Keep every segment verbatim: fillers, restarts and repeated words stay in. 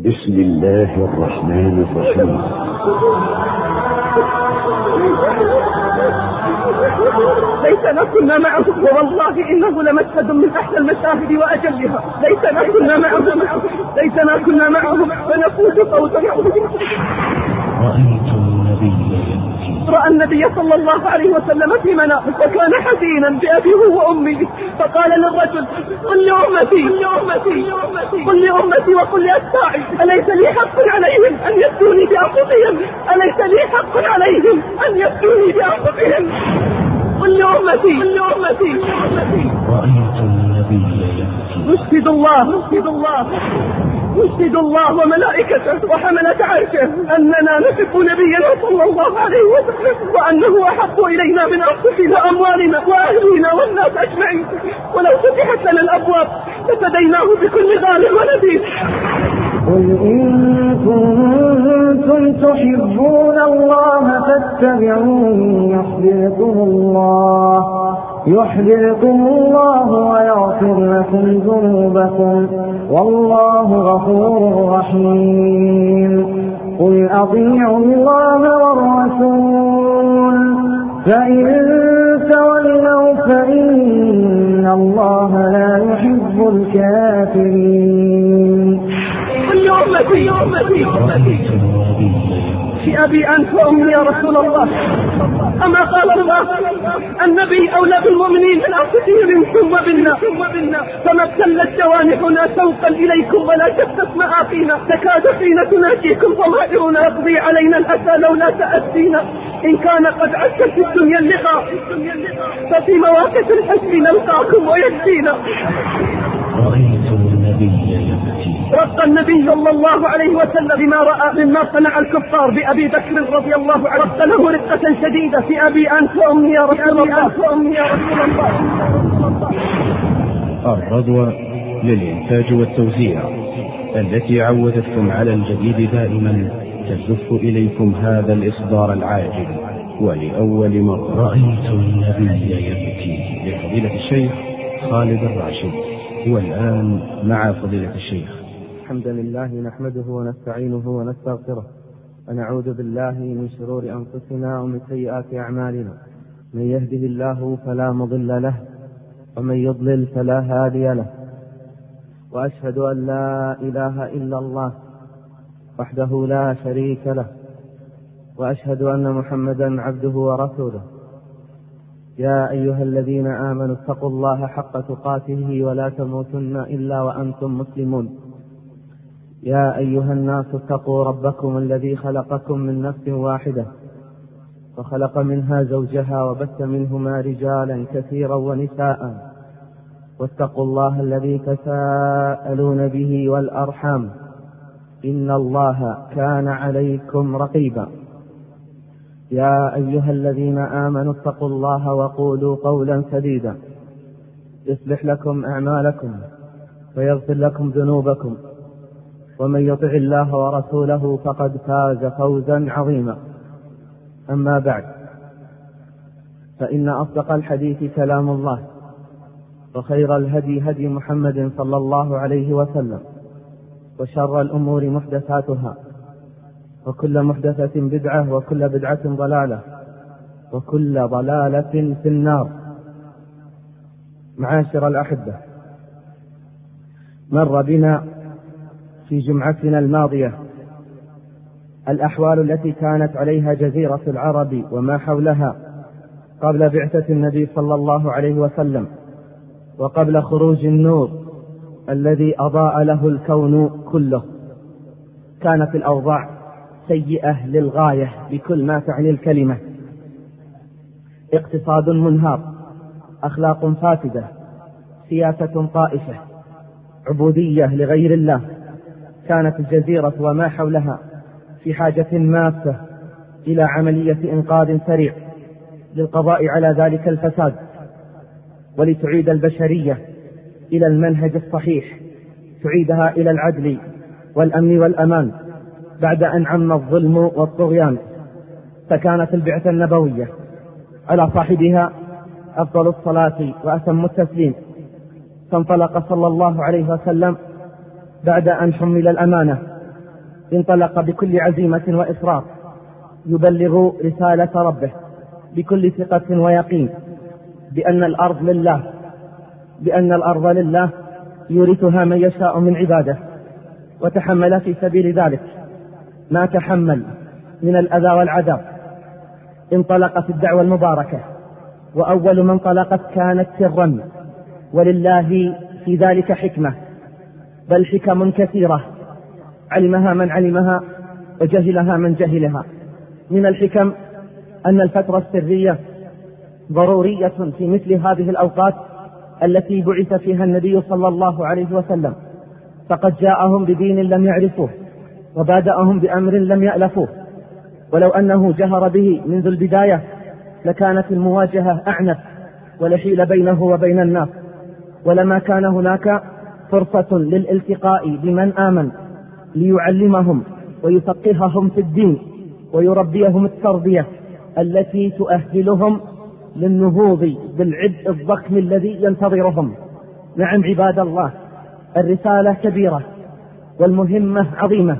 بسم الله الرحمن الرحيم. ليتنا كنا معه، والله إنه لمشهد من أحلى المشاهد وأجلها. ليتنا كنا معه، ليتنا كنا معه فنفوز فوزا. رأيت النبي رأى النبي صلى الله عليه وسلم في منامه وكان حزينا بأبيه وأمه، فقال للرجل: قل لأمتي قل لأمتي وقل لأتباعي أليس لي حق عليهم أن يفتوني بأنفسهم أليس لي حق عليهم أن يفتوني بأنفسهم قل لأمتي رأيت النبي نشهد الله نشهد الله نشهد الله وملائكته وحملة عرشه أننا نحب نبينا صلى الله عليه وسلم، وأنه أحب إلينا من أنفسنا أموالنا وأهلنا والناس أجمعين، ولو فتحت لنا الأبواب لفديناه بكل غال ونبيل. قل إن كنتم تحبون الله فاتبعوني يحببكم الله يحببكم الله ويغفر لكم ذنوبكم والله غفور رحيم. قل أطيعوا الله والرسول فإن تولوا فإن الله لا يحب الكافرين. كل أمتي أمتي في أبي أنت وأمي يا رسول الله، أما قال الله: النبي أولى بالمؤمنين من أنفسهم ثم بنا، فما ابتلت جوانحنا شوقا إليكم ولا شتت مآقينا، تكاد حين تناجيكم ضمائرنا يقضي علينا الأسى لولا تأسينا. إن كان قد عشت في الدنيا اللقاء ففي مواقف الحشر نلقاكم ويكفينا. رأيت النبي يبكي. رق النبي صلى الله عليه وسلم بما رأى مما صنع الكفار بأبي بكر رضي الله عنه، رق له رقة شديدة في أبي أنت وأمي يا رسول الله. الرضوى للإنتاج والتوزيع التي عودتكم على الجديد دائما تزف إليكم هذا الإصدار العاجل ولأول مرة. رأيت النبي يبكي لفضيلة الشيخ خالد الراشد. والآن مع فضيلة الشيخ. الحمد لله نحمده ونستعينه ونستغفره ونعوذ بالله من شرور أنفسنا ومن سيئات أعمالنا. من يهده الله فلا مضل له ومن يضلل فلا هادي له، وأشهد أن لا إله إلا الله وحده لا شريك له، وأشهد أن محمدا عبده ورسوله. يا أيها الذين آمنوا اتقوا الله حق تقاته ولا تموتن إلا وأنتم مسلمون. يا أيها الناس اتقوا ربكم الذي خلقكم من نفس واحدة وخلق منها زوجها وبث منهما رجالا كثيرا ونساء، واتقوا الله الذي تساءلون به والأرحام إن الله كان عليكم رقيبا. يا أيها الذين آمنوا اتقوا الله وقولوا قولا سديدا يصلح لكم أعمالكم ويغفر لكم ذنوبكم، ومن يطع الله ورسوله فقد فاز فوزا عظيما. أما بعد، فإن أصدق الحديث كلام الله، وخير الهدي هدي محمد صلى الله عليه وسلم، وشر الأمور محدثاتها، وكل محدثة بدعة، وكل بدعة ضلالة، وكل ضلالة في النار. معاشر الأحبة، مر بنا في جمعتنا الماضية الأحوال التي كانت عليها جزيرة العرب وما حولها قبل بعثة النبي صلى الله عليه وسلم، وقبل خروج النور الذي أضاء له الكون كله. كانت الأوضاع سيئة للغاية بكل ما تعني الكلمة: اقتصاد منهار، أخلاق فاسدة، سياسة طائفة، عبودية لغير الله. كانت الجزيرة وما حولها في حاجة ماسة إلى عملية إنقاذ سريع للقضاء على ذلك الفساد، ولتعيد البشرية إلى المنهج الصحيح، تعيدها إلى العدل والأمن والأمان بعد أن عم الظلم والطغيان. فكانت البعثة النبوية على صاحبها أفضل الصلاة وأتم التسليم. فانطلق صلى الله عليه وسلم بعد أن حمل الأمانة انطلق بكل عزيمة وإصرار يبلغ رسالة ربه بكل ثقة ويقين بأن الأرض لله بأن الأرض لله يورثها من يشاء من عباده، وتحمل في سبيل ذلك ما تحمل من الأذى والعذاب. انطلقت الدعوة المباركة، وأول من انطلقت كانت سرا، ولله في ذلك حكمة، بل حكم كثيرة علمها من علمها وجهلها من جهلها. من الحكم أن الفترة السرية ضرورية في مثل هذه الأوقات التي بعث فيها النبي صلى الله عليه وسلم، فقد جاءهم بدين لم يعرفوه وبادأهم بأمر لم يألفوه، ولو أنه جهر به منذ البداية لكانت المواجهة أعنف ولحيل بينه وبين الناس، ولما كان هناك فرصة للالتقاء بمن آمن ليعلمهم ويفقههم في الدين ويربيهم التربية التي تؤهلهم للنهوض بالعبء الضخم الذي ينتظرهم. نعم عباد الله، الرسالة كبيرة والمهمة عظيمة،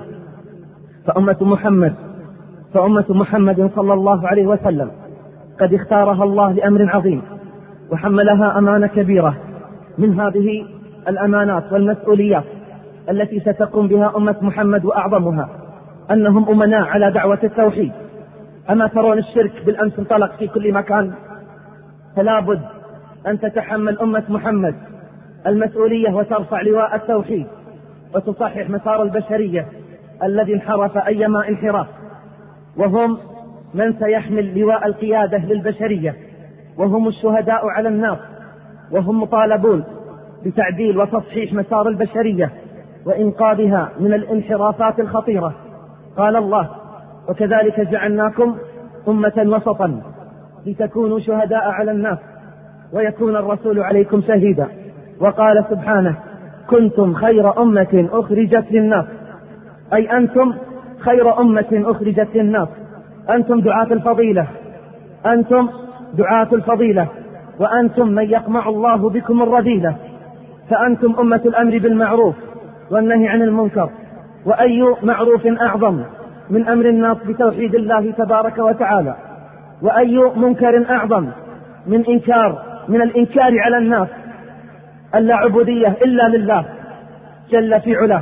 فأمة محمد فأمة محمد صلى الله عليه وسلم قد اختارها الله لأمر عظيم، وحملها أمانة كبيرة من هذه الأمانات والمسؤوليات التي ستقوم بها أمة محمد، وأعظمها أنهم أمناء على دعوة التوحيد. أما ترون الشرك بالأمس انطلق في كل مكان، فلا بد أن تتحمل أمة محمد المسؤولية وترفع لواء التوحيد وتصحح مسار البشرية الذي انحرف أيما انحراف، وهم من سيحمل لواء القيادة للبشرية، وهم الشهداء على الناس، وهم مطالبون بتعديل وتصحيح مسار البشرية وإنقاذها من الانحرافات الخطيرة. قال الله: وكذلك جعلناكم أمة وسطا لتكونوا شهداء على الناس ويكون الرسول عليكم شهيدا. وقال سبحانه: كنتم خير أمة أخرجت للناس، أي أنتم خير أمة أخرجت للناس، أنتم دعاة الفضيلة، أنتم دعاة الفضيلة وأنتم من يقمع الله بكم الرذيلة، فأنتم أمة الأمر بالمعروف والنهي عن المنكر، وأي معروف أعظم من أمر الناس بتوحيد الله تبارك وتعالى، وأي منكر أعظم من إنكار من الإنكار على الناس ألا عبودية إلا لله جل في علاه.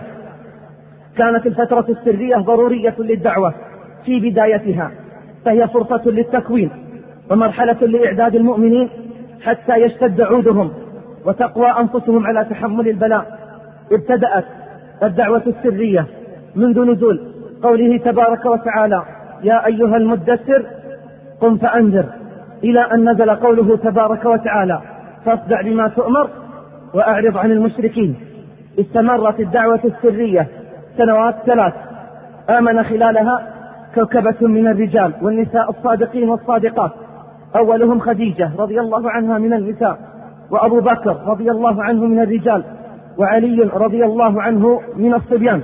كانت الفترة السرية ضرورية للدعوة في بدايتها، فهي فرصة للتكوين ومرحلة لإعداد المؤمنين حتى يشتد عودهم وتقوى أنفسهم على تحمل البلاء. ابتدأت الدعوة السرية منذ نزول قوله تبارك وتعالى: يا أيها المدثر قم فأنذر، إلى أن نزل قوله تبارك وتعالى: فاصدع بما تؤمر وأعرض عن المشركين. استمرت الدعوة السرية سنوات ثلاث، آمن خلالها كوكبة من الرجال والنساء الصادقين والصادقات، أولهم خديجة رضي الله عنها من النساء، وأبو بكر رضي الله عنه من الرجال، وعلي رضي الله عنه من الصبيان.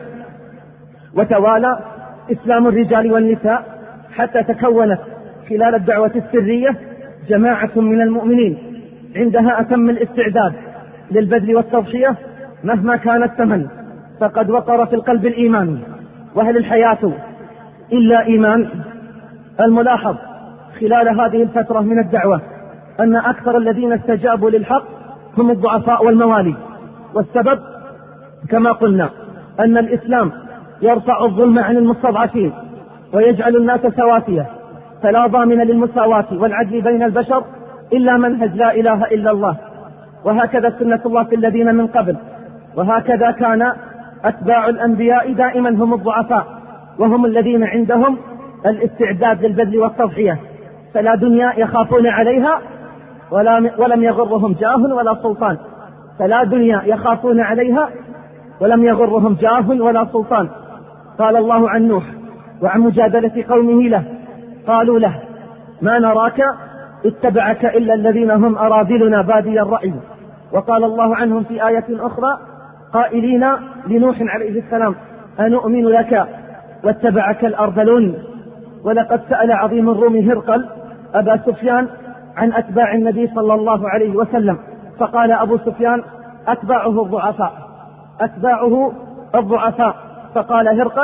وتوالى إسلام الرجال والنساء حتى تكونت خلال الدعوة السرية جماعة من المؤمنين عندها أتم الاستعداد للبذل والتضحية مهما كان الثمن، فقد وقر في القلب الإيمان، وهل الحياة إلا إيمان؟ الملاحظ خلال هذه الفترة من الدعوة أن أكثر الذين استجابوا للحق هم الضعفاء والموالي، والسبب كما قلنا أن الإسلام يرفع الظلم عن المستضعفين ويجعل الناس سواسية، فلا ضامن للمساواة والعدل بين البشر إلا منهج لا إله إلا الله، وهكذا سنة الله في الذين من قبل، وهكذا كان أتباع الأنبياء دائما هم الضعفاء، وهم الذين عندهم الاستعداد للبذل والتضحية، فلا دنيا يخافون عليها ولم يغرهم جاه ولا سلطان، فلا دنيا يخافون عليها ولم يغرهم جاه ولا سلطان. قال الله عن نوح وعن مجادلة قومه له: قالوا له ما نراك اتبعك إلا الذين هم أراذلنا بادي الرأي. وقال الله عنهم في آية أخرى قائلين لنوح عليه السلام: أنؤمن لك واتبعك الأرذلون. ولقد سأل عظيم الروم هرقل أبا سفيان عن أتباع النبي صلى الله عليه وسلم، فقال أبو سفيان: أتباعه الضعفاء، أتباعه الضعفاء. فقال هرقل: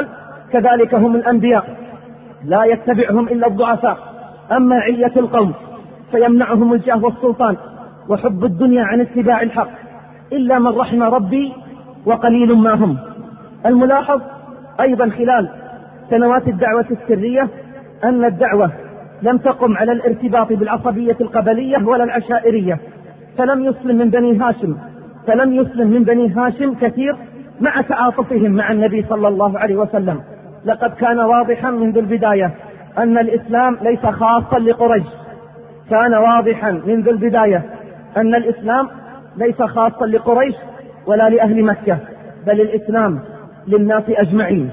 كذلك هم الأنبياء لا يتبعهم إلا الضعفاء. أما علية القوم فيمنعهم الجاه والسلطان وحب الدنيا عن اتباع الحق إلا من رحم ربي وقليل ما هم. الملاحظ أيضا خلال سنوات الدعوة السرية أن الدعوة لم تقم على الارتباط بالعصبية القبلية ولا العشائرية، فلم يسلم من بني هاشم فلم يسلم من بني هاشم كثير مع تعاطفهم مع النبي صلى الله عليه وسلم. لقد كان واضحا منذ البداية أن الإسلام ليس خاصا لقريش، كان واضحا منذ البداية أن الإسلام ليس خاصا لقريش ولا لأهل مكة، بل الإسلام للناس أجمعين.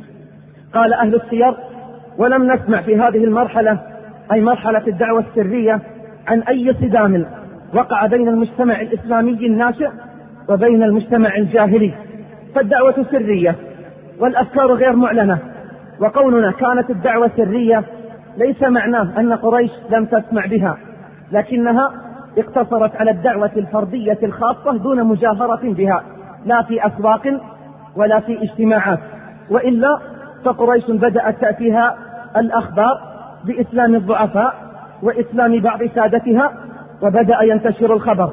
قال أهل السير: ولم نسمع في هذه المرحلة أي مرحلة الدعوة السرية عن أي صدام وقع بين المجتمع الإسلامي الناشئ وبين المجتمع الجاهلي، فالدعوة سرية والأفكار غير معلنة. وقولنا كانت الدعوة سرية ليس معناه أن قريش لم تسمع بها، لكنها اقتصرت على الدعوة الفردية الخاصة دون مجاهرة بها، لا في أسواق ولا في اجتماعات، وإلا فقريش بدأت تأتيها الأخبار بإسلام الضعفاء وإسلام بعض سادتها، وبدأ ينتشر الخبر.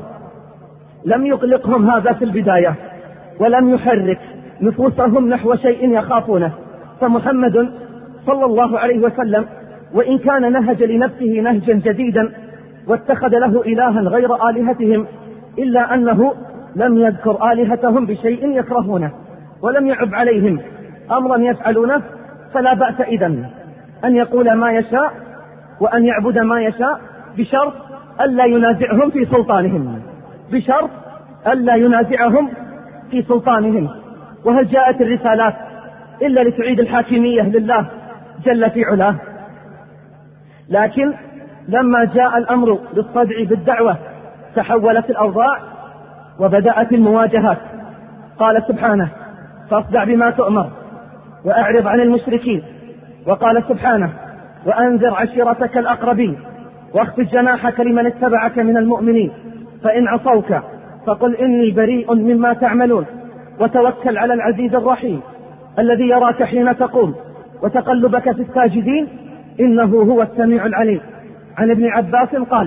لم يقلقهم هذا في البداية ولم يحرك نفوسهم نحو شيء يخافونه، فمحمد صلى الله عليه وسلم وإن كان نهج لنفسه نهجا جديدا واتخذ له إلها غير آلهتهم، إلا أنه لم يذكر آلهتهم بشيء يكرهونه ولم يعب عليهم أمرا يفعلونه، فلا بأس إذن أن يقول ما يشاء وأن يعبد ما يشاء بشرط ألا ينازعهم في سلطانهم بشرط ألا ينازعهم في سلطانهم. وهل جاءت الرسالات إلا لتعيد الحاكمية لله جل في علاه؟ لكن لما جاء الأمر بالصدع بالدعوة تحولت الأوضاع وبدأت المواجهات. قال سبحانه: فاصدع بما تؤمر وأعرض عن المشركين. وقال سبحانه: وأنذر عشيرتك الأقربين واخفض جناحك لمن اتبعك من المؤمنين فإن عصوك فقل إني بريء مما تعملون وتوكل على العزيز الرحيم الذي يراك حين تقوم وتقلبك في الساجدين إنه هو السميع العليم. عن ابن عباس قال: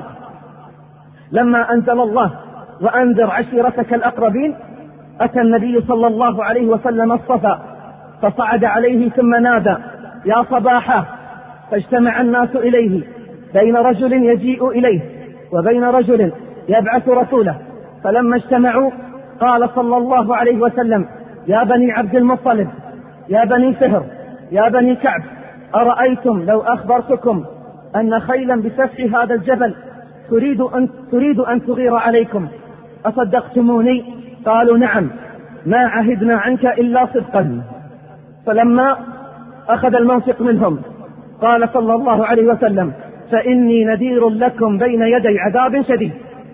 لما أنزل الله وأنذر عشيرتك الأقربين أتى النبي صلى الله عليه وسلم الصفا فصعد عليه ثم نادى: يا صباحا، فاجتمع الناس إليه بين رجل يجيء إليه وبين رجل يبعث رسوله، فلما اجتمعوا قال صلى الله عليه وسلم: يا بني عبد المطلب، يا بني فهر، يا بني كعب، أرأيتم لو أخبرتكم أن خيلا بسفح هذا الجبل تريد أن, تريد أن تغير عليكم أصدقتموني؟ قالوا: نعم، ما عهدنا عنك إلا صدقا. فلما أخذ الموثق منهم قال صلى الله عليه وسلم: فإني نذير لكم بين يدي عذاب شديد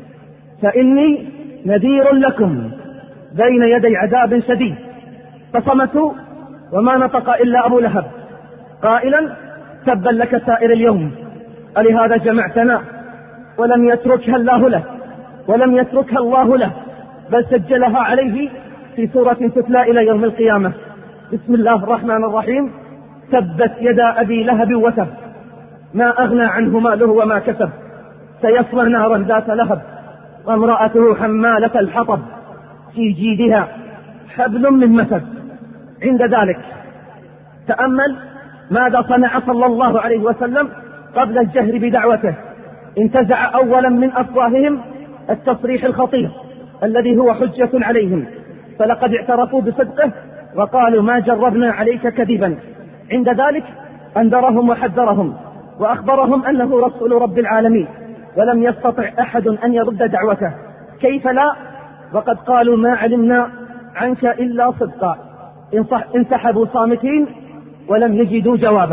فإني نذير لكم بين يدي عذاب شديد. فصمتوا وما نطق إلا أبو لهب قائلا: تبا لك سائر اليوم، ألهذا جمعتنا؟ ولم يتركها الله له ولم يتركها الله له بل سجلها عليه في سورة تتلى إلى يوم القيامة. بسم الله الرحمن الرحيم: تبت يدا أبي لهب وتب، ما أغنى عنه ماله وما كسب، سيصلى نارا ذات لهب، وامرأته حمالة الحطب، في جيدها حبل من مسد. عند ذلك تأمل ماذا صنع صلى الله عليه وسلم قبل الجهر بدعوته. انتزع أولا من أفواههم التصريح الخطير الذي هو حجة عليهم، فلقد اعترفوا بصدقه وقالوا: ما جربنا عليك كذبا. عند ذلك أنذرهم وحذرهم وأخبرهم أنه رسول رب العالمين ولم يستطع أحد أن يرد دعوته. كيف لا وقد قالوا: ما علمنا عنك إلا صدقا. انسحبوا صامتين ولم يجدوا جوابا.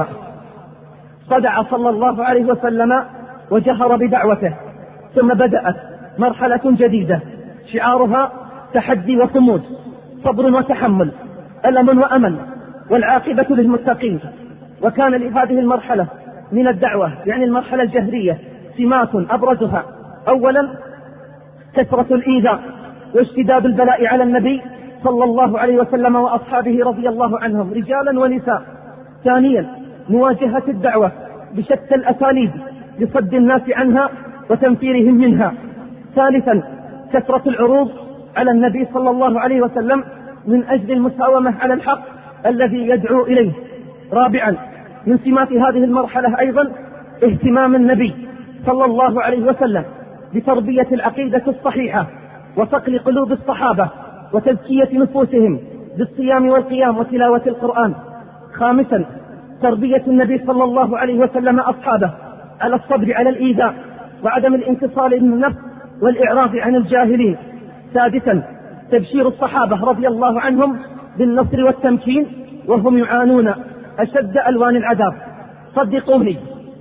صدع صلى الله عليه وسلم وجهر بدعوته، ثم بدأت مرحلة جديدة شعارها تحدي وصمود، صبر وتحمل، ألم وأمل، والعاقبة للمتقين. وكان لهذه المرحلة من الدعوة يعني المرحلة الجهرية سمات أبرزها: أولا كثرة الإيذاء واشتداد البلاء على النبي صلى الله عليه وسلم وأصحابه رضي الله عنهم رجالا ونساء ثانيا مواجهة الدعوة بشتى الأساليب لصد الناس عنها وتنفيرهم منها. ثالثا كثرة العروض على النبي صلى الله عليه وسلم من أجل المساومة على الحق الذي يدعو إليه. رابعا من سمات هذه المرحلة أيضا اهتمام النبي صلى الله عليه وسلم بتربية العقيدة الصحيحة وصقل قلوب الصحابة وتزكية نفوسهم بالصيام والقيام وتلاوة القرآن. خامسا تربية النبي صلى الله عليه وسلم أصحابه على الصبر على الإيذاء وعدم الانتصال للنفس والإعراض عن الجاهلين. سادسا تبشير الصحابة رضي الله عنهم بالنصر والتمكين وهم يعانون أشد ألوان العذاب. صدقوني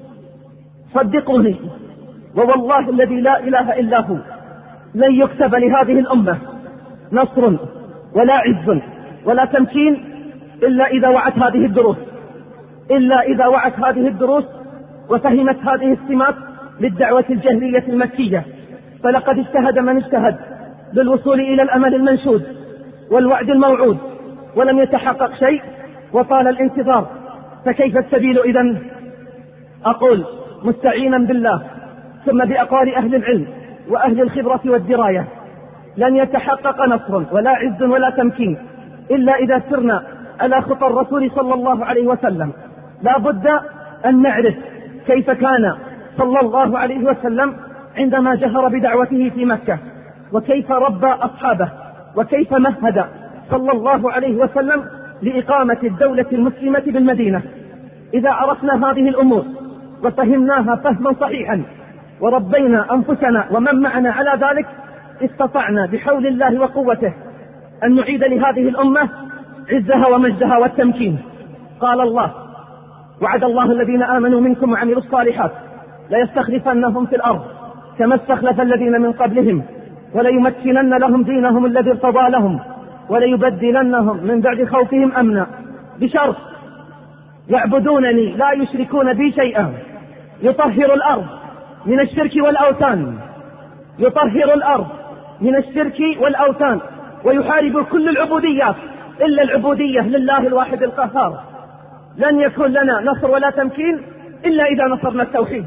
صدقوني ووالله الذي لا إله إلا هو لن يكتب لهذه الأمة نصر ولا عز ولا تمكين إلا إذا وعت هذه الدروس إلا إذا وعت هذه الدروس وفهمت هذه السمات للدعوة الجاهلية المكية. فلقد اجتهد من اجتهد بالوصول إلى الأمل المنشود والوعد الموعود ولم يتحقق شيء وطال الانتظار، فكيف السبيل إذن؟ أقول مستعينا بالله ثم بأقوال أهل العلم وأهل الخبرة والدراية: لن يتحقق نصر ولا عز ولا تمكين إلا إذا سرنا على خطى الرسول صلى الله عليه وسلم. لا بد أن نعرف كيف كان صلى الله عليه وسلم عندما جهر بدعوته في مكة، وكيف ربى أصحابه، وكيف مهد صلى الله عليه وسلم لإقامة الدولة المسلمة بالمدينة. إذا عرفنا هذه الأمور وفهمناها فهما صحيحا وربينا أنفسنا ومن معنا على ذلك، استطعنا بحول الله وقوته أن نعيد لهذه الأمة عزها ومجدها والتمكين. قال الله: وعد الله الذين آمنوا منكم وعملوا الصالحات ليستخلفنهم في الأرض كما استخلف الذين من قبلهم وليمكنن لهم دينهم الذي ارتضى لهم وليبدلنهم من بعد خوفهم أمنا، بشرط يعبدونني لا يشركون بي شيئا. يطهر الأرض من الشرك والأوثان يطهر الأرض من الشرك والأوثان ويحارب كل العبوديات إلا العبودية لله الواحد القهار. لن يكون لنا نصر ولا تمكين إلا إذا نصرنا التوحيد.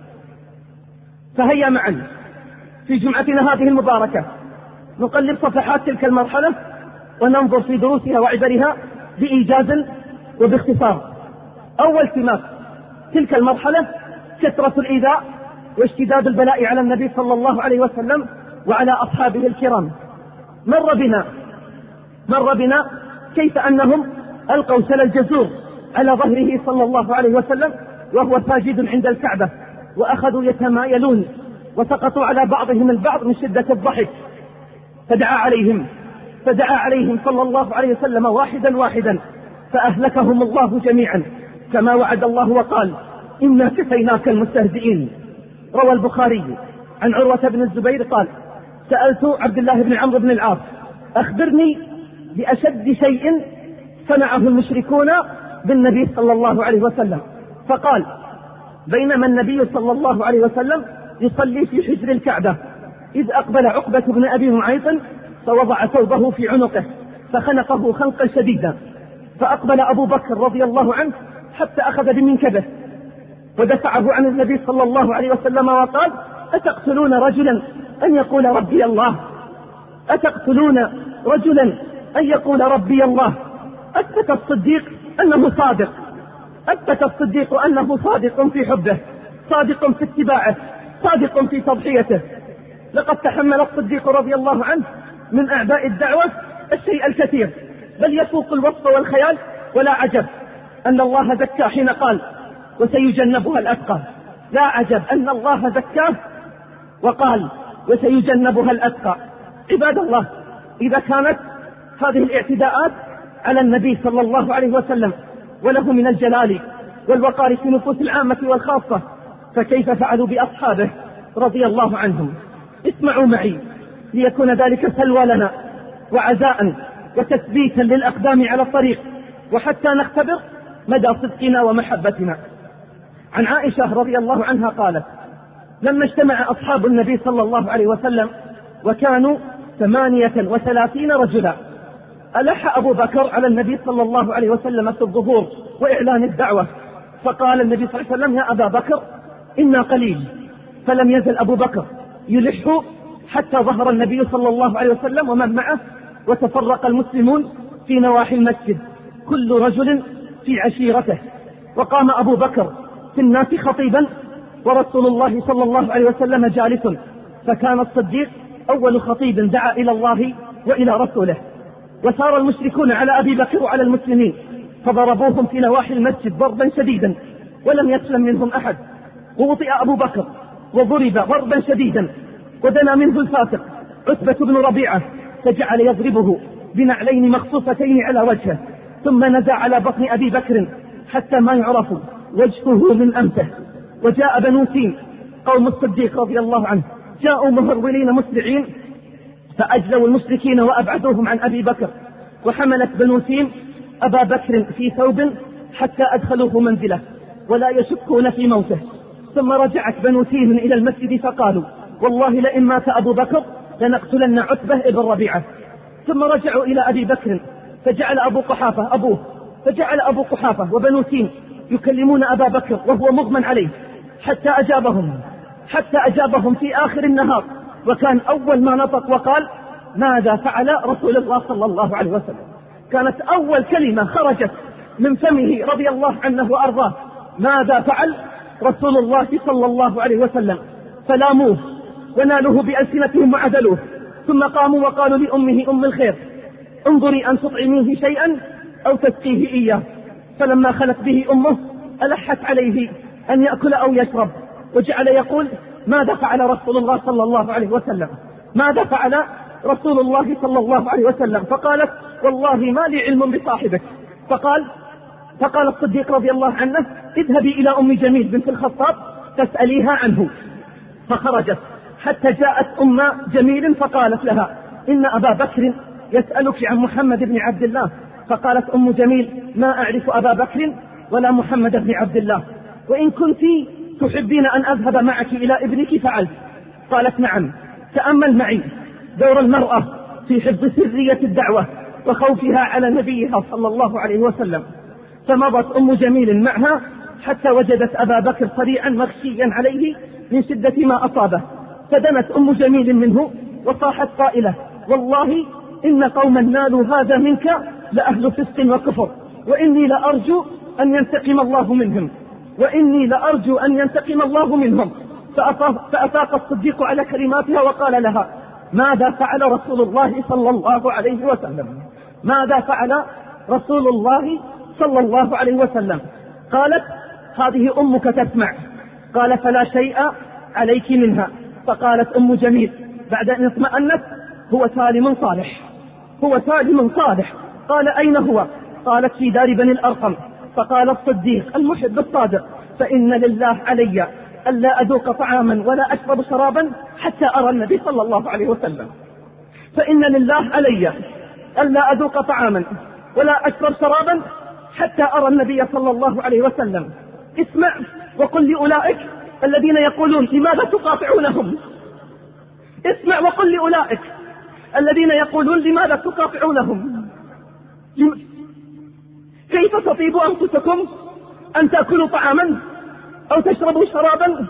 فهيا معا في جمعتنا هذه المباركة نقلب صفحات تلك المرحلة وننظر في دروسها وعبرها بإيجاز وباختصار. أول سمات تلك المرحلة كثرة الإيذاء واشتداد البلاء على النبي صلى الله عليه وسلم وعلى أصحابه الكرام. مر بنا مر بنا كيف أنهم ألقوا سل الجزور على ظهره صلى الله عليه وسلم وهو ساجد عند الكعبة، وأخذوا يتمايلون وسقطوا على بعضهم البعض من شدة الضحك، فدعا عليهم فدعا عليهم صلى الله عليه وسلم واحدا واحدا فأهلكهم الله جميعا كما وعد الله وقال: إنا كفيناك المستهزئين. روى البخاري عن عروة بن الزبير قال: سألت عبد الله بن عمرو بن العاص: أخبرني بأشد شيء صنعه المشركون بالنبي صلى الله عليه وسلم. فقال: بينما النبي صلى الله عليه وسلم يصلي في حجر الكعبة إذ أقبل عقبة بن أبي معيط فوضع ثوبه في عنقه فخنقه خنقا شديدا، فأقبل أبو بكر رضي الله عنه حتى أخذ بمنكبه ودفعه عن النبي صلى الله عليه وسلم وقال: أتقتلون رجلا أن يقول ربي الله أتقتلون رجلا أن يقول ربي الله. أثبت الصديق أنه صادق أثبت الصديق أنه صادق في حبه، صادق في اتباعه، صادق في تضحيته. لقد تحمل الصديق رضي الله عنه من أعباء الدعوة الشيء الكثير بل يفوق الوصف والخيال، ولا عجب أن الله زكى حين قال: وسيجنبها الأتقى. لا عجب أن الله زكاه وقال: وسيجنبها الأتقى. عباد الله، إذا كانت هذه الاعتداءات على النبي صلى الله عليه وسلم وله من الجلال والوقار في نفوس العامة والخاصة، فكيف فعلوا بأصحابه رضي الله عنهم؟ اسمعوا معي ليكون ذلك سلوى لنا وعزاء وتثبيتا للأقدام على الطريق، وحتى نختبر مدى صدقنا ومحبتنا. عن عائشة رضي الله عنها قالت: لما اجتمع أصحاب النبي صلى الله عليه وسلم وكانوا ثمانية وثلاثين رجلا، ألح أبو بكر على النبي صلى الله عليه وسلم في الظهور وإعلان الدعوة. فقال النبي صلى الله عليه وسلم: يا أبا بكر إنا قليل. فلم يزل أبو بكر يلح حتى ظهر النبي صلى الله عليه وسلم ومن معه، وتفرق المسلمون في نواحي المسجد كل رجل في عشيرته. وقام أبو بكر في الناس خطيبا ورسول الله صلى الله عليه وسلم جالس، فكان الصديق أول خطيب دعا إلى الله وإلى رسوله. وسار المشركون على أبي بكر وعلى المسلمين فضربوهم في نواحي المسجد ضربا شديدا ولم يسلم منهم أحد. ووطئ أبو بكر وضرب ضربا شديدا، ودنا منه الفاسق عتبة بن ربيعة فجعل يضربه بنعلين مخصوصتين على وجهه، ثم نزع على بطن أبي بكر حتى ما يعرف وجهه من أنفه. وجاء بنو تيم قوم الصديق رضي الله عنه، جاءوا مهرولين مسرعين فأجلوا المشركين وأبعدوهم عن أبي بكر. وحملت بنو تيم أبا بكر في ثوب حتى أدخلوه منزله ولا يشكون في موته. ثم رجعت بنو تيم إلى المسجد فقالوا: والله لئن مات أبو بكر لنقتلن عتبة ابن ربيعة. ثم رجعوا إلى أبي بكر فجعل أبو قحافة أبوه فجعل أبو قحافة وبنو تيم يكلمون أبا بكر وهو مغمى عليه حتى أجابهم حتى أجابهم في آخر النهار، وكان أول ما نطق وقال: ماذا فعل رسول الله صلى الله عليه وسلم؟ كانت أول كلمة خرجت من فمه رضي الله عنه وأرضاه: ماذا فعل رسول الله صلى الله عليه وسلم؟ فلاموه ونالوه بألسنتهم وعدلوه، ثم قاموا وقالوا لأمه أم الخير: انظري أن تطعميه شيئا أو تسقيه إياه. فلما خلت به أمه ألحت عليه أن يأكل أو يشرب، وجعل يقول: ماذا فعل رسول الله صلى الله عليه وسلم؟ ماذا فعل رسول الله صلى الله عليه وسلم؟ فقالت: والله ما لي علم بصاحبك. فقال فقال الصديق رضي الله عنه: اذهبي إلى أم جميل بنت الخطاب تسأليها عنه. فخرجت حتى جاءت أم جميل فقالت لها: إن أبا بكر يسألك عن محمد بن عبد الله. فقالت أم جميل: ما أعرف أبا بكر ولا محمد بن عبد الله، وإن كنت تحبين أن أذهب معك إلى ابنك فعلت. قالت: نعم. تأمل معي دور المرأة في حفظ سرية الدعوة وخوفها على نبيها صلى الله عليه وسلم. فمضت أم جميل معها حتى وجدت أبا بكر صريعا مغشيا عليه من شدة ما أصابه، فدنت أم جميل منه وصاحت قائلة: والله إن قوما نالوا هذا منك لأهل فسق وكفر، وإني لأرجو أن ينتقم الله منهم وإني لأرجو أن ينتقم الله منهم. فأفاق الصديق على كلماتها وقال لها: ماذا فعل رسول الله صلى الله عليه وسلم؟ ماذا فعل رسول الله صلى الله عليه وسلم؟ قالت: هذه أمك تسمع. قال: فلا شيء عليك منها. فقالت أم جميل بعد أن اطمأنت: هو سالم صالح هو سالم صالح. قال: أين هو؟ قالت: في دار بني الأرقم. فقال الصديق المحب الصادق: فإن لله علي ألا أذوق طعاما ولا أشرب شرابا حتى أرى النبي صلى الله عليه وسلم. فإن لله علي ألا أذوق طعاما ولا أشرب شرابا حتى أرى النبي صلى الله عليه وسلم. اسمع وقل لأولئك الذين يقولون: لماذا تقاطعونهم؟ اسمع وقل لأولئك الذين يقولون: لماذا تقاطعونهم؟ لم... كيف تطيب أنفسكم أن تأكلوا طعاما أو تشربوا شرابا؟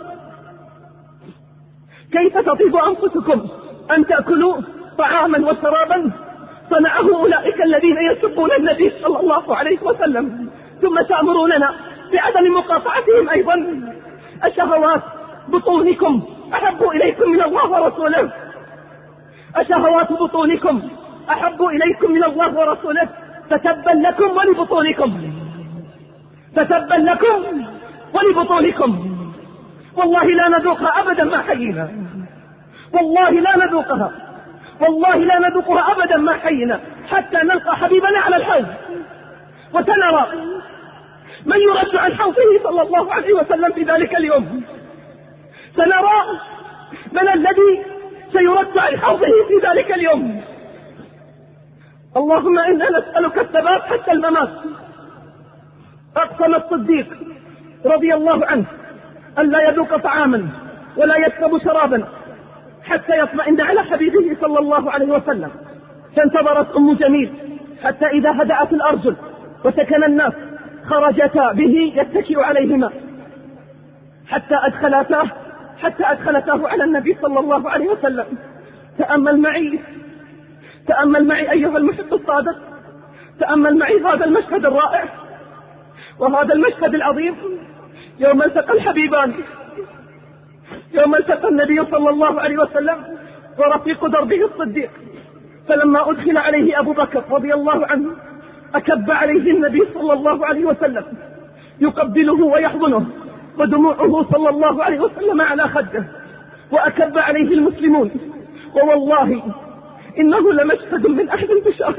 كيف تطيب أنفسكم أن تأكلوا طعاما وشرابا صنعه أولئك الذين يسبون النبي صلى الله عليه وسلم، ثم تأمروننا بعدم مقاطعتهم أيضا؟ أشهوات بطونكم أحب إليكم من الله ورسوله؟ أشهوات بطونكم أحب إليكم من الله ورسوله؟ فتبا لكم ولبطونكم فتبا لكم ولبطونكم. والله لا نذوقها أبدا ما حيينا، والله لا نذوقها والله لا نذوقها أبدا ما حيينا حتى نلقى حبيبنا على الحوض وسنرى من يرد عن حوضه صلى الله عليه وسلم في ذلك اليوم. سنرى من الذي سيرد عن حوضه في ذلك اليوم. اللهم إنا نسألك الثبات حتى الممات. أقسم الصديق رضي الله عنه أن لا يذوق طعاما ولا يشرب شرابا حتى يطمئن على حبيبه صلى الله عليه وسلم. فانتظرت أم جميل حتى إذا هدأت الأرجل وسكن الناس خرجتا به يتكئ عليهما حتى أدخلتاه حتى أدخلتاه على النبي صلى الله عليه وسلم. تأمل معي تأمل معي أيها المحب الصادق، تأمل معي هذا المشهد الرائع وهذا المشهد العظيم يوم التقى الحبيبان، يوم التقى النبي صلى الله عليه وسلم ورفيق دربه الصديق. فلما أدخل عليه أبو بكر رضي الله عنه أكب عليه النبي صلى الله عليه وسلم يقبله ويحضنه ودموعه صلى الله عليه وسلم على خده، وأكب عليه المسلمون. ووالله إنه لمشهد من أحد المشاهد،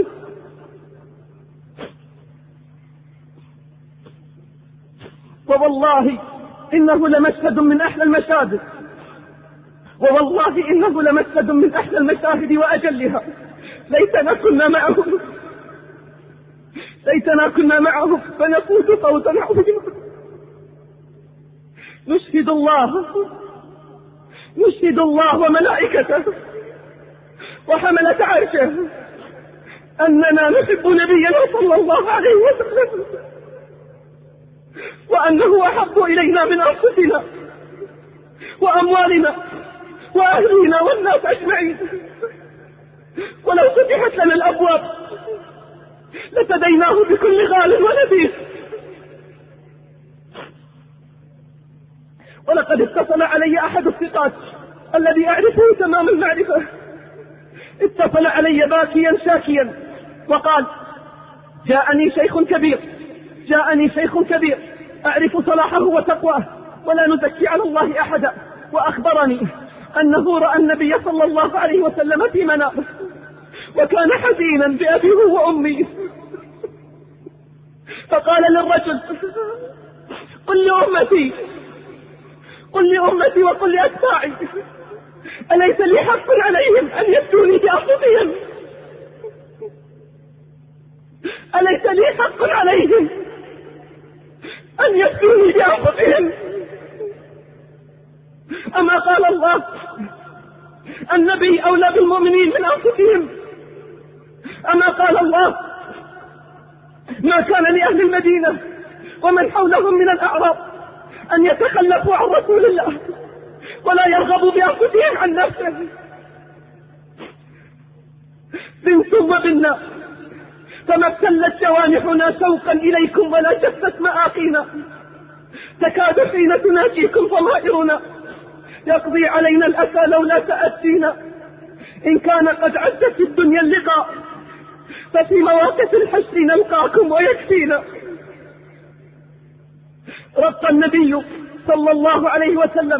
ووالله إنه لمشهد من أحلى المشاهد، ووالله إنه لمشهد من أحلى المشاهد وأجلها. ليتنا كنا معهم، ليتنا كنا معهم فنفوز فوزا عظيما. نشهد الله نشهد الله وملائكته وحملة عرشه أننا نحب نبينا صلى الله عليه وسلم، وأنه أحب إلينا من أنفسنا وأموالنا وأهلنا والناس أجمعين. ولو فتحت لنا الأبواب لفديناه بكل غال ونفيس. ولقد اتصل علي أحد الثقات الذي أعرفه تمام المعرفة، اتصل علي باكيا شاكيا وقال: جاءني شيخ كبير جاءني شيخ كبير أعرف صلاحه وتقواه ولا نزكي على الله أحدا، وأخبرني أنه رأى النبي صلى الله عليه وسلم في منامه وكان حزينا بأبيه وأمي. فقال للرجل: قل لأمتي قل لأمتي وقل لأتباعي أليس لي حق عليهم أن يفتوني بأنفسهم؟ أليس لي حق عليهم أن يفتوني بأنفسهم؟ أما قال الله: النبي أولى بالمؤمنين من أنفسهم؟ أما قال الله: ما كان لأهل المدينة ومن حولهم من الأعراب أن يتخلفوا عن رسول الله ولا يرغبوا بأنفسهم عن نفسه؟ بنتم وبنا فما ابتلت جوانحنا شوقا إليكم ولا جفت مآقينا، تكاد حين تناجيكم ضمائرنا يقضي علينا الأسى لولا تأتينا. إن كان قد عز في الدنيا اللقاء ففي مواقف الحشر نلقاكم ويكفينا. رق النبي صلى الله عليه وسلم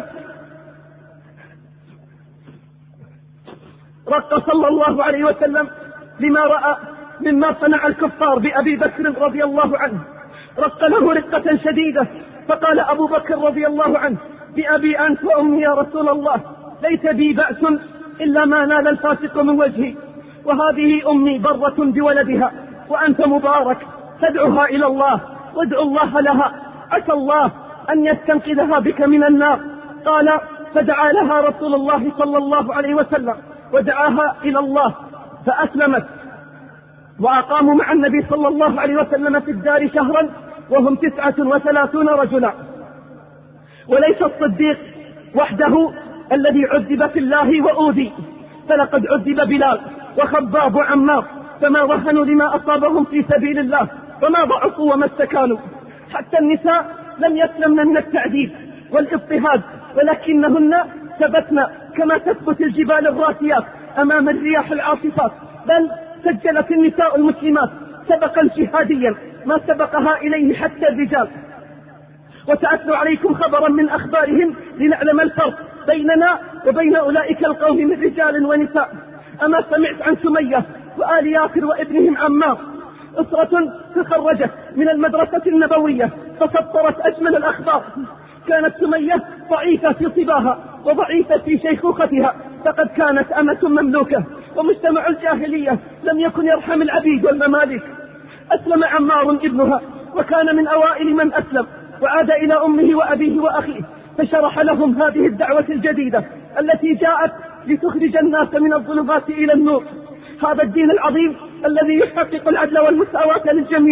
رق صلى الله عليه وسلم لما رأى مما صنع الكفار بأبي بكر رضي الله عنه، رق له رقة شديدة. فقال أبو بكر رضي الله عنه: بأبي أنت وأمي يا رسول الله، ليس بي بأس إلا ما نال الفاسق من وجهي، وهذه أمي برة بولدها وأنت مبارك، فادعها إلى الله وادعو الله لها، عسى الله أن يستنقذها بك من النار. قال: فدعا لها رسول الله صلى الله عليه وسلم ودعاها إلى الله فأسلمت، وأقاموا مع النبي صلى الله عليه وسلم في الدار شهرا وهم تسعة وثلاثون رجلا. وليس الصديق وحده الذي عذب في الله وأوذي، فلقد عذب بلال وخباب وعمار، فما وهنوا لما أصابهم في سبيل الله وما ضعفوا وما استكانوا. حتى النساء لم يسلمن من التعذيب والاضطهاد، ولكنهن ثبتن كما تثبت الجبال الراسيات أمام الرياح العاصفات، بل سجلت النساء المسلمات سبقا جهاديا ما سبقها إليه حتى الرجال. وسأتلو عليكم خبرا من أخبارهم لنعلم الفرق بيننا وبين أولئك القوم من رجال ونساء. أما سمعت عن سمية وآل ياسر وابنهم عمار، أسرة تخرجت من المدرسة النبوية فسطرت أجمل الأخبار. كانت سمية ضعيفة في صباها وضعيفة في شيخوختها، فقد كانت أمة مملوكة، ومجتمع الجاهلية لم يكن يرحم العبيد والمماليك. أسلم عمار ابنها وكان من أوائل من أسلم، وعاد إلى أمه وأبيه وأخيه فشرح لهم هذه الدعوة الجديدة التي جاءت لتخرج الناس من الظلمات إلى النور. هذا الدين العظيم الذي يحقق العدل والمساواة للجميع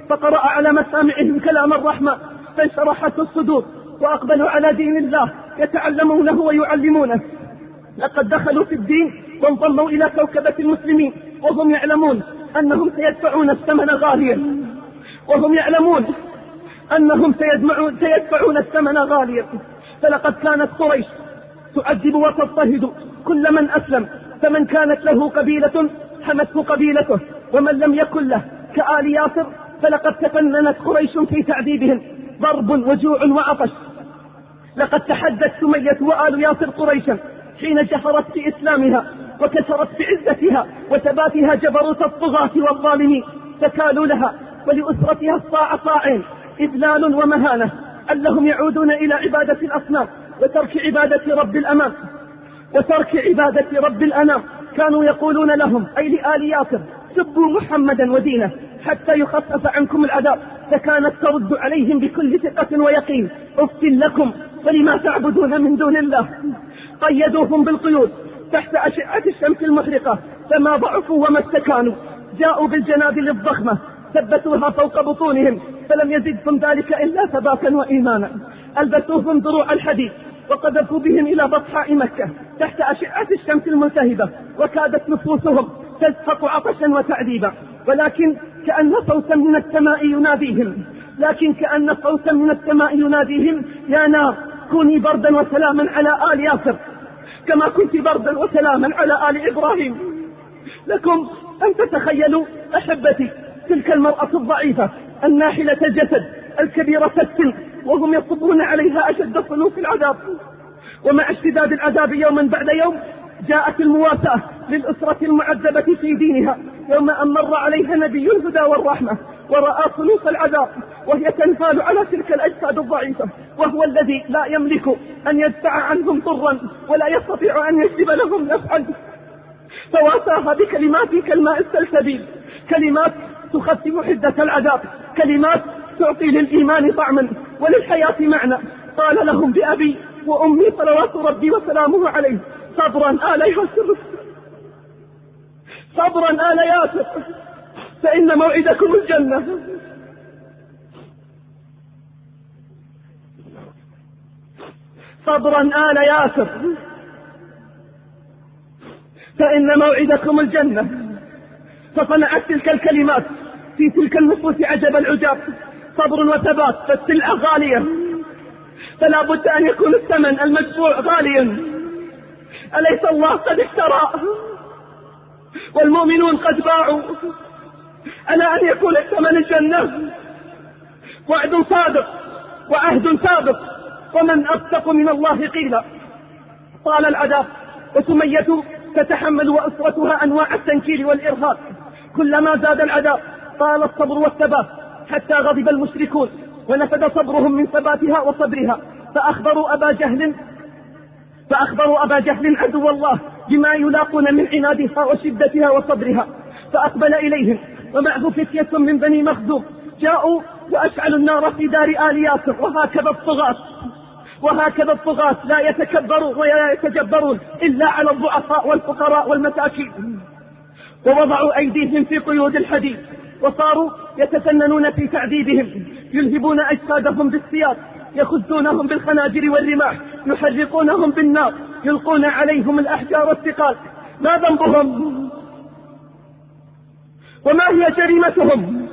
فقرأ على مسامعهم كلام الرحمة فانشرحت الصدور وأقبلوا على دين الله يتعلمونه ويعلمونه. لقد دخلوا في الدين وانضموا إلى كوكبة المسلمين وهم يعلمون أنهم سيدفعون الثمن غاليا، وهم يعلمون أنهم سيدفعون الثمن غاليا. فلقد كانت قريش تعذب وتضطهد كل من أسلم، فمن كانت له قبيلة حمته قبيلته، ومن لم يكن له كآل ياسر فلقد تفننت قريش في تعذيبهم ضرب وجوع وعطش. لقد تحدت سمية وآل ياسر قريشا حين جهرت في إسلامها وكسرت بعزتها وثباتها جبروت الطغاة والظالمين، فكالوا لها ولأسرتها الصاع صاعين إذلال ومهانة، أنهم يعودون إلى عبادة الأصنام وترك عبادة رب الأمام وترك عبادة رب الأنام. كانوا يقولون لهم أي لآل ياسر سبوا محمدا ودينه حتى يخفف عنكم العذاب، فكانت ترد عليهم بكل ثقة ويقين أف لكم ولما تعبدون من دون الله. قيدوهم بالقيود تحت أشعة الشمس المحرقة فما ضعفوا وما استكانوا، جاءوا بالجنادل الضخمة ثبتوها فوق بطونهم فلم يزدهم ذلك إلا ثباتا وإيمانا. ألبسوهم دروع الحديد وقذفوا بهم إلى بطحاء مكة تحت أشعة الشمس الملتهبة، وكادت نفوسهم تزهق عطشا وتعذيبا، ولكن كأن صوتا من السماء يناديهم لكن كأن صوتا من السماء يناديهم يا نار كوني بردا وسلاما على آل ياسر كما كنت بردا وسلاما على آل إبراهيم. لكم أن تتخيلوا أحبتي تلك المرأة الضعيفة الناحلة الجسد الكبيرة السن وهم يصبون عليها أشد صنوف العذاب، ومع اشتداد العذاب يوما بعد يوم جاءت المواساة للأسرة المعذبة في دينها يوم أن مر عليها نبي الهدى والرحمة ورأى صنوف العذاب وهي تنهال على تلك الأجساد الضعيفة، وهو الذي لا يملك أن يدفع عنهم ضرا ولا يستطيع أن يجلب لهم نفعا، فواساها بكلمات كالماء السلسبيل، كلمات تخفف حدة العذاب، كلمات تعطي للإيمان طعما وللحياة معنى. قال لهم بأبي وأمي صلوات ربي وسلامه عليه صبرا آل ياسر صبرا آل ياسر فإن موعدكم الجنة. صبرا آل ياسر فإن موعدكم الجنة. فصنعت تلك الكلمات في تلك النفوس عجب العجاب، صبر وثبات، فالسلعة غالية فلا بد أن يكون الثمن المدفوع غاليا. أليس الله قد اشترى والمؤمنون قد باعوا؟ ألا أن يكون الثمن الجنة؟ وعد صادق وعهد سابق، ومن أصدق من الله قيلا. طال العذاب وسمية تتحمل وأسرتها أنواع التنكيل والإرهاب، كلما زاد العذاب طال الصبر والثبات حتى غضب المشركون ونفد صبرهم من ثباتها وصبرها، فأخبروا أبا جهل فأخبروا أبا جهل عدو الله بما يلاقون من عنادها وشدتها وصبرها، فأقبل إليهم ومعه فتية من بني مخزوم جاءوا وأشعلوا النار في دار آل ياسر. وهكذا الطغاة وهكذا الطغاة لا يتكبرون ولا يتجبرون إلا على الضعفاء والفقراء والمساكين، ووضعوا أيديهم في قيود الحديد وصاروا يتسننون في تعذيبهم، يلهبون أجسادهم بالسياط، يخزونهم بالخناجر والرماح، يحرقونهم بالنار، يلقون عليهم الأحجار الثقال. ما ذنبهم وما هي جريمتهم؟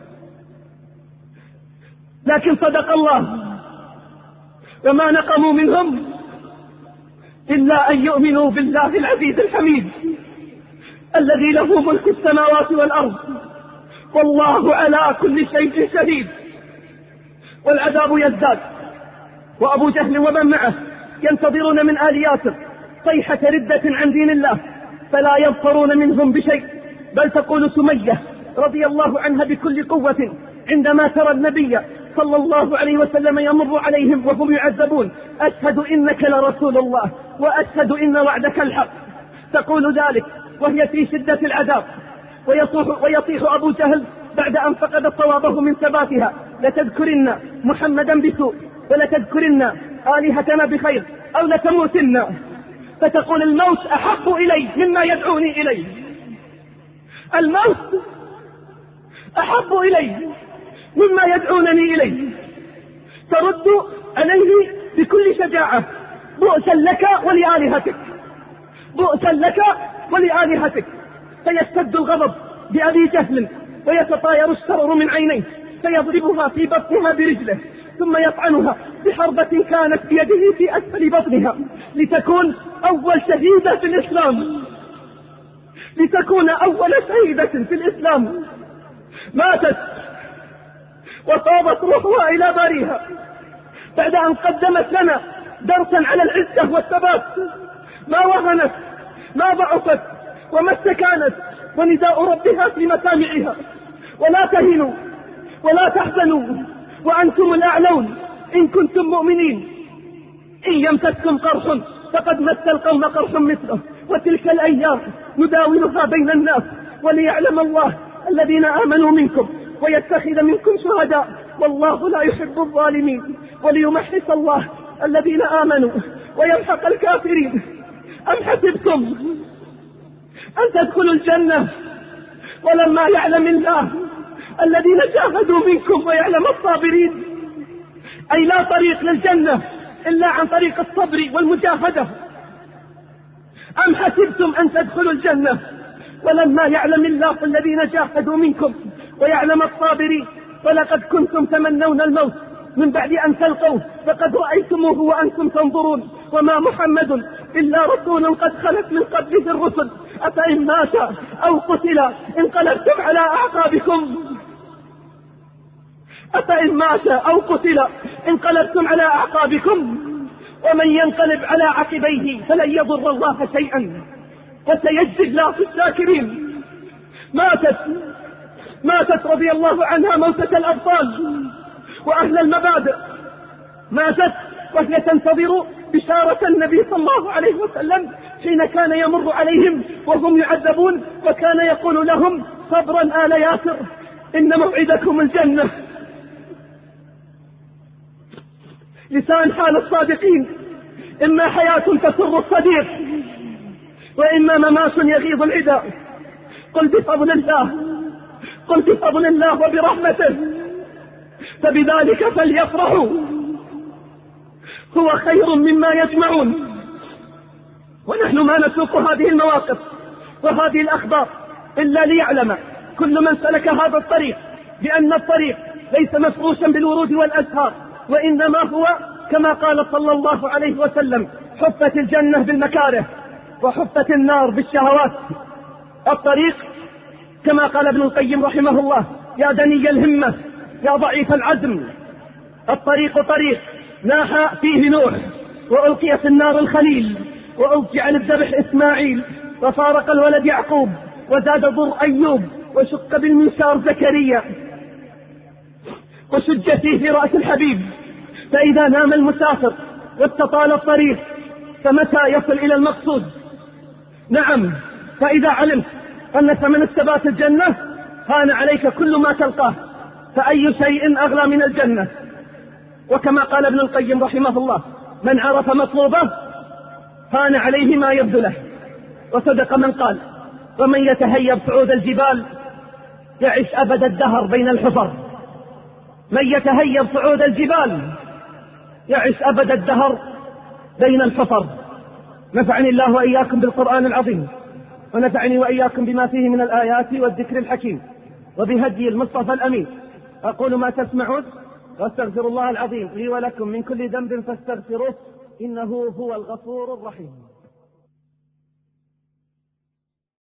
لكن صدق الله وما نقموا منهم إلا أن يؤمنوا بالله العزيز الحميد الذي له ملك السماوات والأرض والله على كل شيء شهيد. والعذاب يزداد، وأبو جهل ومن معه ينتظرون من آل ياسر صيحة ردة عن دين الله، فلا يظفرون منهم بشيء، بل تقول سمية رضي الله عنها بكل قوة عندما ترى النبي صلى الله عليه وسلم يمر عليهم وهم يعذبون: أشهد إنك لرسول الله وأشهد إن وعدك الحق. تقول ذلك وهي في شدة العذاب، ويصيح, ويصيح أبو جهل بعد أن فقد صوابه من ثباتها: لتذكرن محمدا بسوء ولتذكرن آلهتنا بخير أو لتموتن. فتقول: الموت أحب إلي مما يدعوني إليه، الموت أحب إلي مما يدعونني إليه. ترد عليه بكل شجاعة: بؤسا لك ولآلهتك، بؤسا لك ولآلهتك. فيشتد الغضب بأبي جهل ويتطاير الشرر من عينيه، فيضربها في بطنها برجله، ثم يطعنها بحربة كانت بيده في أسفل بطنها، لتكون أول شهيدة في الإسلام، لتكون أول شهيدة في الإسلام. ماتت وطابت روحها إلى باريها بعد أن قدمت لنا درسا على العزة والثبات. ما وهنت، ما ضعفت، وما استكانت، ونداء ربها في مسامعها: ولا تهنوا ولا تحزنوا وأنتم الأعلون إن كنتم مؤمنين. إن يمسسكم قرح فقد مس القوم قرح مثله، وتلك الأيام نداولها بين الناس، وليعلم الله الذين آمنوا منكم ويتخذ منكم شهداء، والله لا يحب الظالمين، وليمحص الله الذين آمنوا ويمحق الكافرين. أم حسبتم أن تدخلوا الجنة ولما يعلم الله الذين جاهدوا منكم ويعلم الصابرين؟ أي لا طريق للجنة إلا عن طريق الصبر والمجاهدة. أم حسبتم أن تدخلوا الجنة ولما يعلم الله الذين جاهدوا منكم ويعلم الصابرين؟ ولقد كنتم تمنون الموت من بعد أن تلقوه فقد رأيتموه وأنتم تنظرون، وما محمد إلا رسول قد خلت من قبله الرسل، أفإن مات أو قتل انقلبتم على أعقابكم، أفإن مات أو قتل انقلبتم على أعقابكم، ومن ينقلب على عقبيه فلن يضر الله شيئا وسيجزي الله الشاكرين. ماتت ماتت رضي الله عنها موتة الأبطال وأهل المبادئ، ماتت وهي تنتظر بشارة النبي صلى الله عليه وسلم حين كان يمر عليهم وهم يعذبون، وكان يقول لهم: صبرا آل ياسر إن موعدكم الجنة. لسان حال الصادقين: إما حياة تسر الصديق، وإما ممات يغيظ العدا. قل بفضل الله قل بفضل الله وبرحمته فبذلك فليفرحوا هو خير مما يجمعون. ونحن ما نسوق هذه المواقف وهذه الأخبار إلا ليعلم كل من سلك هذا الطريق بأن الطريق ليس مفروشا بالورود والأزهار، وإنما هو كما قال صلى الله عليه وسلم: حفت الجنة بالمكاره وحفت النار بالشهوات. الطريق كما قال ابن القيم رحمه الله: يا دني الهمة يا ضعيف العزم، الطريق طريق ناح فيه نوح وألقي في النار الخليل، وأوجع للذبح إسماعيل، وفارق الولد يعقوب، وزاد ضر أيوب، وشق بالمنشار زكريا، وشج فيه رأس الحبيب. فإذا نام المسافر واستطال الطريق فمتى يصل إلى المقصود؟ نعم، فإذا علمت أن ثمن الثبات الجنة هان عليك كل ما تلقاه، فأي شيء أغلى من الجنة؟ وكما قال ابن القيم رحمه الله: من عرف مطلوبه هان عليه ما يبذله. وصدق من قال: ومن يتهيب صعود الجبال يعيش أبد الدهر بين الحفر. من يتهيب صعود الجبال يعيش أبد الدهر بين الحفر. نفعني الله وإياكم بالقرآن العظيم، ونفعني وإياكم بما فيه من الآيات والذكر الحكيم، وبهدي المصطفى الأمين. أقول ما تسمعون واستغفر الله العظيم لي ولكم من كل ذنب فاستغفروه إنه هو الغفور الرحيم.